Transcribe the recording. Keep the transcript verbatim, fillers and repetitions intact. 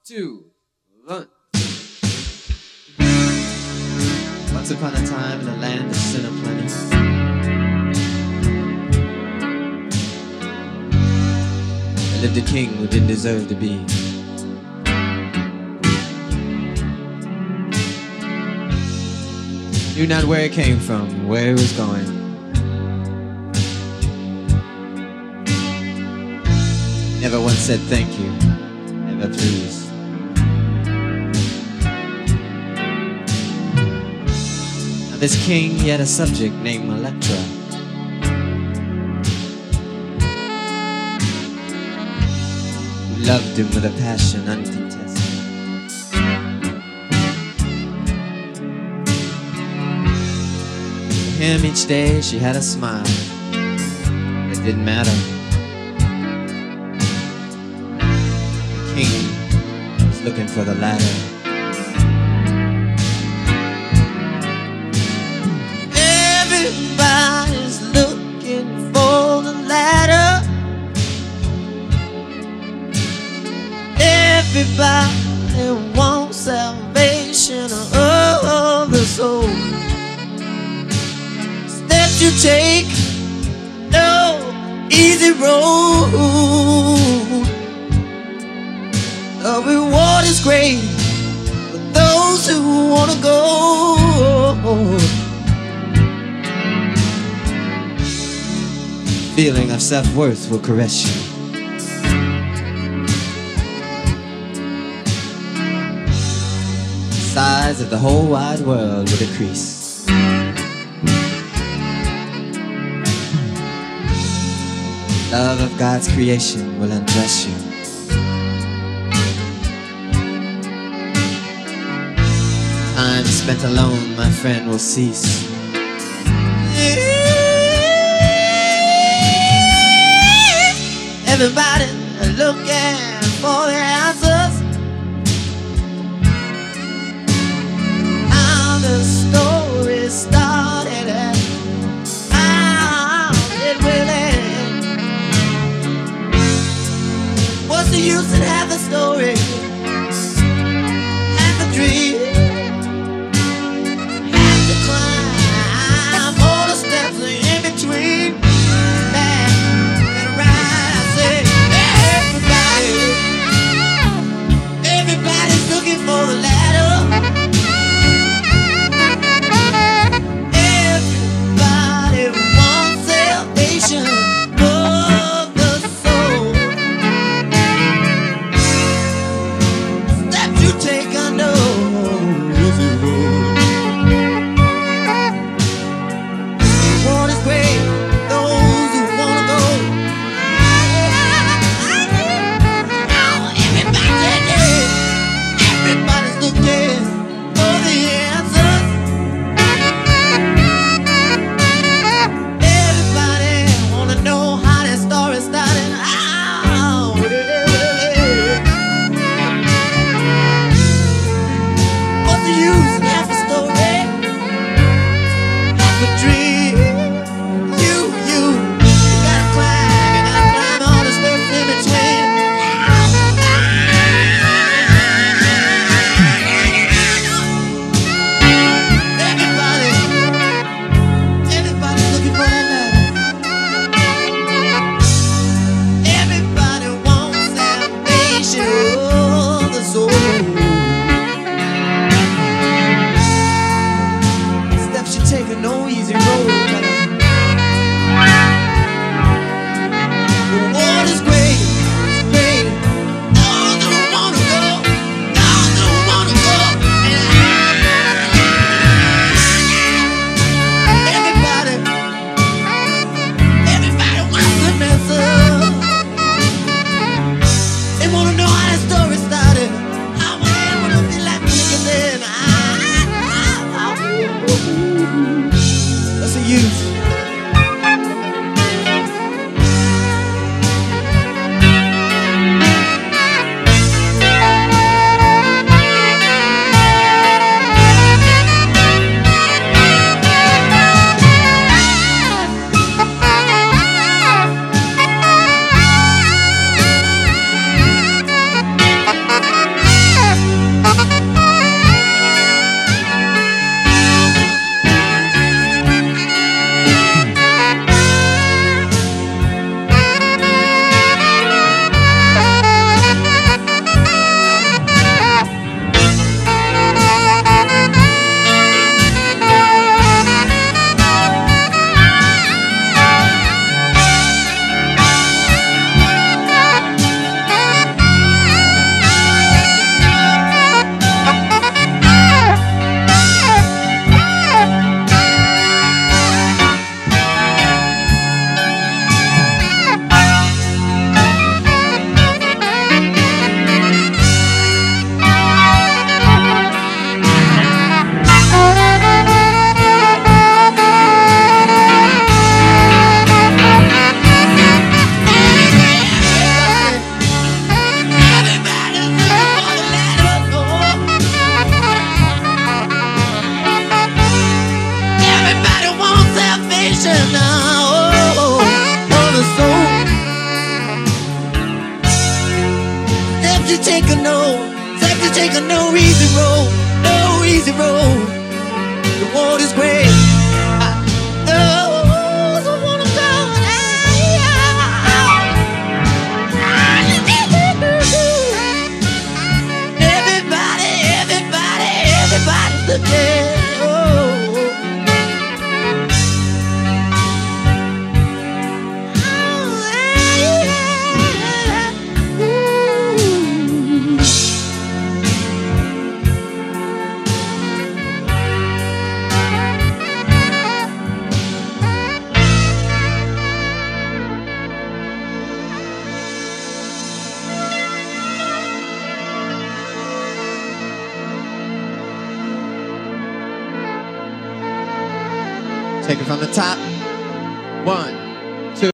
two, one. Once upon a time in the land of sin and plenty, there lived a king who didn't deserve to be. Knew not where he came from, where he was going. Never once said thank you, never please. Now this king, he had a subject named Electra. Who loved him with a passion uncontested. For him each day she had a smile. It didn't matter. King was looking for the ladder. Everybody's looking for the ladder. Everybody wants salvation of the soul. Steps you take, no easy road. The reward is great for those who want to go. Feeling of self-worth will caress you. The size of the whole wide world will decrease. Love of God's creation will undress you. Time spent alone, my friend, will cease. Everybody looking for the answers. How the story started and how it will end. What's the use in half the story, half the dream? a no, said to take a no easy road, no easy road. The water's gray. I, oh, I wanna go. Everybody, everybody, everybody's looking. Take it from the top. One.